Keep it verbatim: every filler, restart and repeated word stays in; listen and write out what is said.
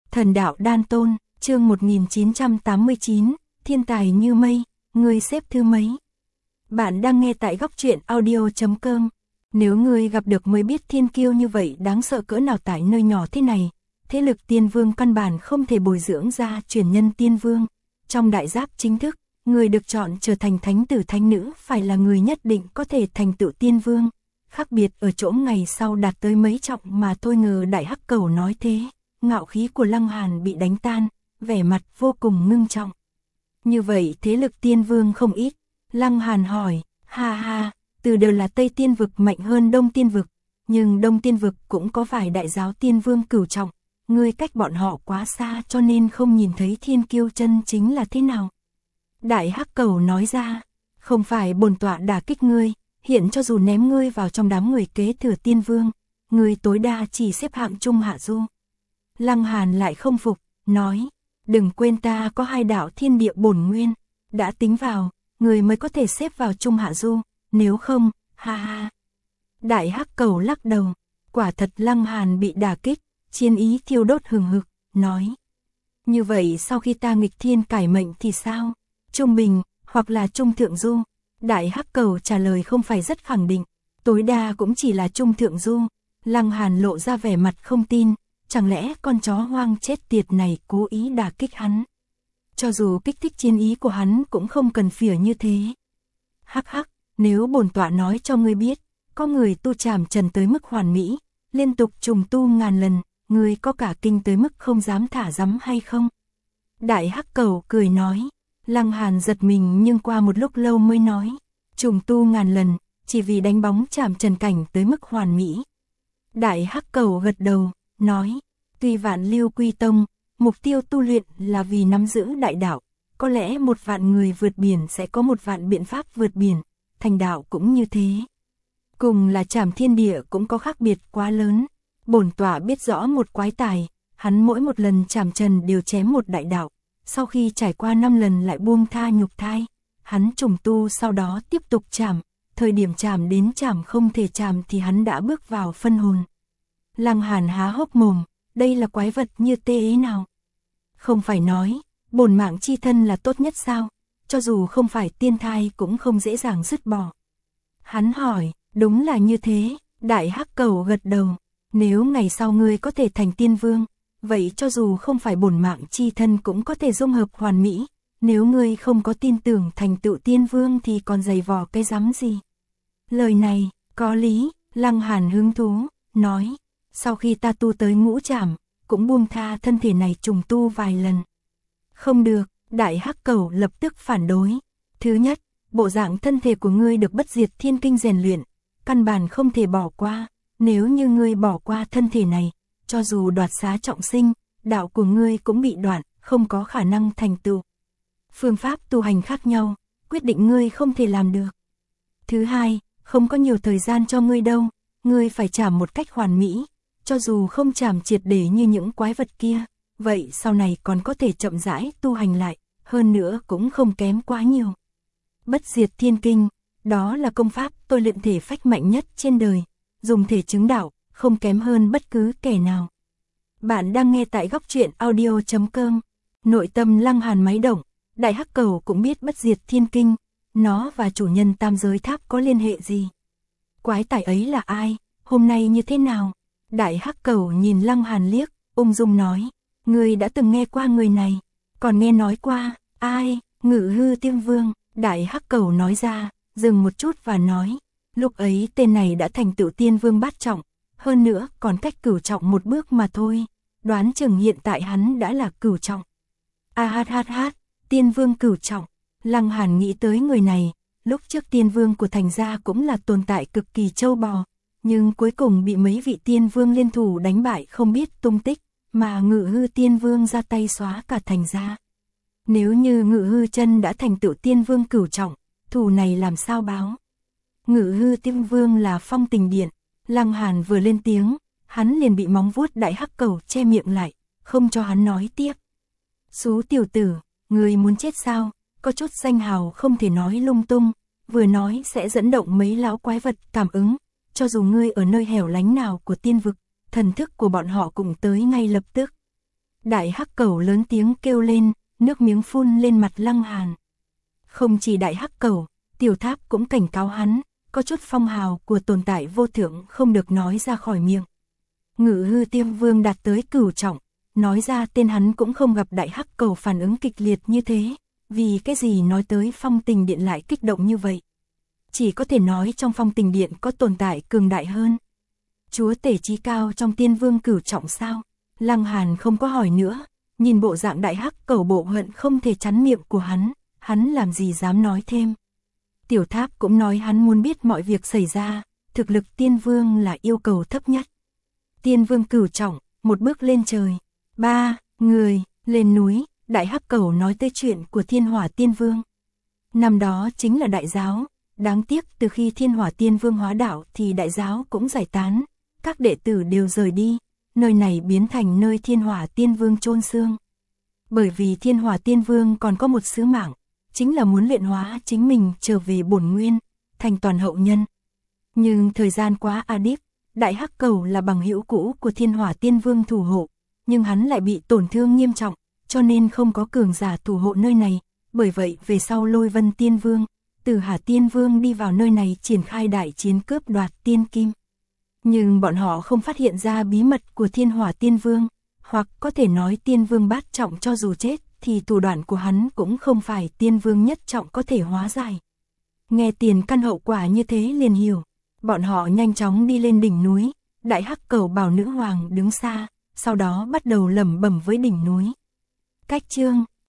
Thần đạo đan tôn, chương một nghìn chín trăm tám mươi chín, thiên tài như mây, ngươi xếp thứ mấy? Bạn đang nghe tại góc truyện audio chấm com. Nếu ngươi gặp được mới biết thiên kiêu như vậy đáng sợ cỡ nào tại nơi nhỏ thế này, thế lực tiên vương căn bản không thể bồi dưỡng ra truyền nhân tiên vương. Trong đại giáp chính thức, người được chọn trở thành thánh tử thánh nữ phải là người nhất định có thể thành tựu tiên vương. Khác biệt ở chỗ ngày sau đạt tới mấy trọng mà thôi. Ngờ đại hắc cẩu nói thế, ngạo khí của Lăng Hàn bị đánh tan, vẻ mặt vô cùng ngưng trọng. Như vậy thế lực tiên vương không ít. Lăng Hàn hỏi, ha ha, từ đều là Tây Tiên Vực mạnh hơn Đông Tiên Vực, nhưng Đông Tiên Vực cũng có vài đại giáo tiên vương cửu trọng, ngươi cách bọn họ quá xa cho nên không nhìn thấy thiên kiêu chân chính là thế nào. Đại hắc cẩu nói ra, không phải bổn tọa đả kích ngươi, hiện cho dù ném ngươi vào trong đám người kế thừa tiên vương, ngươi tối đa chỉ xếp hạng trung hạ du. Lăng Hàn lại không phục, nói, đừng quên ta có hai đạo thiên địa bổn nguyên, đã tính vào, người mới có thể xếp vào trung hạ du, nếu không, ha ha. Đại hắc cẩu lắc đầu, quả thật Lăng Hàn bị đả kích, chiến ý thiêu đốt hừng hực, nói. Như vậy sau khi ta nghịch thiên cải mệnh thì sao? Trung bình, hoặc là trung thượng du? Đại hắc cẩu trả lời không phải rất khẳng định, tối đa cũng chỉ là trung thượng du. Lăng Hàn lộ ra vẻ mặt không tin, chẳng lẽ con chó hoang chết tiệt này cố ý đả kích hắn? Cho dù kích thích chiến ý của hắn cũng không cần phỉa như thế. Hắc hắc, nếu bổn tọa nói cho ngươi biết, có người tu trảm trần tới mức hoàn mỹ, liên tục trùng tu ngàn lần, ngươi có cả kinh tới mức không dám thả rắm hay không? Đại hắc cẩu cười nói. Lăng Hàn giật mình nhưng qua một lúc lâu mới nói, trùng tu ngàn lần, chỉ vì đánh bóng trảm trần cảnh tới mức hoàn mỹ. Đại hắc cẩu gật đầu, nói, tuy vạn lưu quy tông, mục tiêu tu luyện là vì nắm giữ đại đạo, có lẽ một vạn người vượt biển sẽ có một vạn biện pháp vượt biển, thành đạo cũng như thế. Cùng là trảm thiên địa cũng có khác biệt quá lớn, bổn tọa biết rõ một quái tài, hắn mỗi một lần trảm trần đều chém một đại đạo. Sau khi trải qua năm lần lại buông tha nhục thai, hắn trùng tu sau đó tiếp tục trảm, thời điểm trảm đến trảm không thể trảm thì hắn đã bước vào phân hồn. Lăng Hàn há hốc mồm, đây là quái vật như tê ấy nào? Không phải nói, bổn mạng chi thân là tốt nhất sao? Cho dù không phải tiên thai cũng không dễ dàng dứt bỏ. Hắn hỏi, đúng là như thế, đại hắc cẩu gật đầu, nếu ngày sau ngươi có thể thành tiên vương, vậy cho dù không phải bổn mạng chi thân cũng có thể dung hợp hoàn mỹ, nếu ngươi không có tin tưởng thành tựu tiên vương thì còn giày vò cái rắm gì. Lời này, có lý, Lăng Hàn hứng thú, nói, sau khi ta tu tới ngũ trảm, cũng buông tha thân thể này trùng tu vài lần. Không được, đại hắc cẩu lập tức phản đối. Thứ nhất, bộ dạng thân thể của ngươi được bất diệt thiên kinh rèn luyện, căn bản không thể bỏ qua, nếu như ngươi bỏ qua thân thể này, cho dù đoạt xá trọng sinh, đạo của ngươi cũng bị đoạn, không có khả năng thành tựu. Phương pháp tu hành khác nhau, quyết định ngươi không thể làm được. Thứ hai, không có nhiều thời gian cho ngươi đâu, ngươi phải trảm một cách hoàn mỹ, cho dù không trảm triệt để như những quái vật kia, vậy sau này còn có thể chậm rãi tu hành lại, hơn nữa cũng không kém quá nhiều. Bất diệt thiên kinh, đó là công pháp tôi luyện thể phách mạnh nhất trên đời, dùng thể chứng đạo, không kém hơn bất cứ kẻ nào. Bạn đang nghe tại góc truyện audio chấm com. Nội tâm Lăng Hàn máy động, đại hắc cẩu cũng biết bất diệt thiên kinh, nó và chủ nhân tam giới tháp có liên hệ gì? Quái tài ấy là ai? Hôm nay như thế nào? Đại hắc cẩu nhìn Lăng Hàn liếc, ung dung nói, ngươi đã từng nghe qua người này, còn nghe nói qua, ai? Ngự hư tiên vương. Đại hắc cẩu nói ra, dừng một chút và nói, lúc ấy tên này đã thành tựu tiên vương bát trọng, hơn nữa còn cách cửu trọng một bước mà thôi, đoán chừng hiện tại hắn đã là cửu trọng. A hát hát hát, tiên vương cửu trọng. Lăng Hàn nghĩ tới người này, lúc trước tiên vương của thành gia cũng là tồn tại cực kỳ trâu bò, nhưng cuối cùng bị mấy vị tiên vương liên thủ đánh bại không biết tung tích, mà Ngự hư tiên vương ra tay xóa cả thành gia. Nếu như Ngự hư chân đã thành tựu tiên vương cửu trọng, thù này làm sao báo? Ngự hư tiên vương là phong tình điện. Lăng Hàn vừa lên tiếng, hắn liền bị móng vuốt đại hắc cẩu che miệng lại, không cho hắn nói tiếp. Xú tiểu tử, ngươi muốn chết sao? Có chút danh hào không thể nói lung tung, vừa nói sẽ dẫn động mấy lão quái vật cảm ứng, cho dù ngươi ở nơi hẻo lánh nào của tiên vực, thần thức của bọn họ cũng tới ngay lập tức. Đại hắc cẩu lớn tiếng kêu lên, nước miếng phun lên mặt Lăng Hàn. Không chỉ đại hắc cẩu, Tiểu Tháp cũng cảnh cáo hắn, có chút phong hào của tồn tại vô thượng không được nói ra khỏi miệng. Ngự hư Tiêm Vương đạt tới cửu trọng, nói ra tên hắn cũng không gặp đại hắc cẩu phản ứng kịch liệt như thế, vì cái gì nói tới Phong Tình Điện lại kích động như vậy. Chỉ có thể nói trong Phong Tình Điện có tồn tại cường đại hơn. Chúa tể chí cao trong Tiên Vương cửu trọng sao? Lăng Hàn không có hỏi nữa, nhìn bộ dạng đại hắc cẩu bộ hận không thể chắn miệng của hắn, hắn làm gì dám nói thêm. Tiểu Tháp cũng nói hắn muốn biết mọi việc xảy ra, thực lực Tiên Vương là yêu cầu thấp nhất. Tiên Vương cửu trọng, một bước lên trời, ba người lên núi, đại hắc cẩu nói tới chuyện của Thiên Hỏa Tiên Vương. Năm đó chính là đại giáo, đáng tiếc từ khi Thiên Hỏa Tiên Vương hóa đạo thì đại giáo cũng giải tán, các đệ tử đều rời đi, nơi này biến thành nơi Thiên Hỏa Tiên Vương chôn xương. Bởi vì Thiên Hỏa Tiên Vương còn có một sứ mạng, chính là muốn luyện hóa chính mình trở về bổn nguyên, thành toàn hậu nhân. Nhưng thời gian quá a điếp, đại hắc cẩu là bằng hữu cũ của Thiên Hỏa Tiên Vương thủ hộ, nhưng hắn lại bị tổn thương nghiêm trọng, cho nên không có cường giả thủ hộ nơi này, bởi vậy về sau Lôi Vân Tiên Vương, Từ Hà Tiên Vương đi vào nơi này triển khai đại chiến cướp đoạt tiên kim. Nhưng bọn họ không phát hiện ra bí mật của Thiên Hỏa Tiên Vương, hoặc có thể nói Tiên Vương bát trọng cho dù chết thì thủ đoạn của hắn cũng không phải Tiên Vương nhất trọng có thể hóa giải. Nghe tiền căn hậu quả như thế liền hiểu, bọn họ nhanh chóng đi lên đỉnh núi, đại hắc cẩu bảo nữ hoàng đứng xa, sau đó bắt đầu lẩm bẩm với đỉnh núi. Cách chương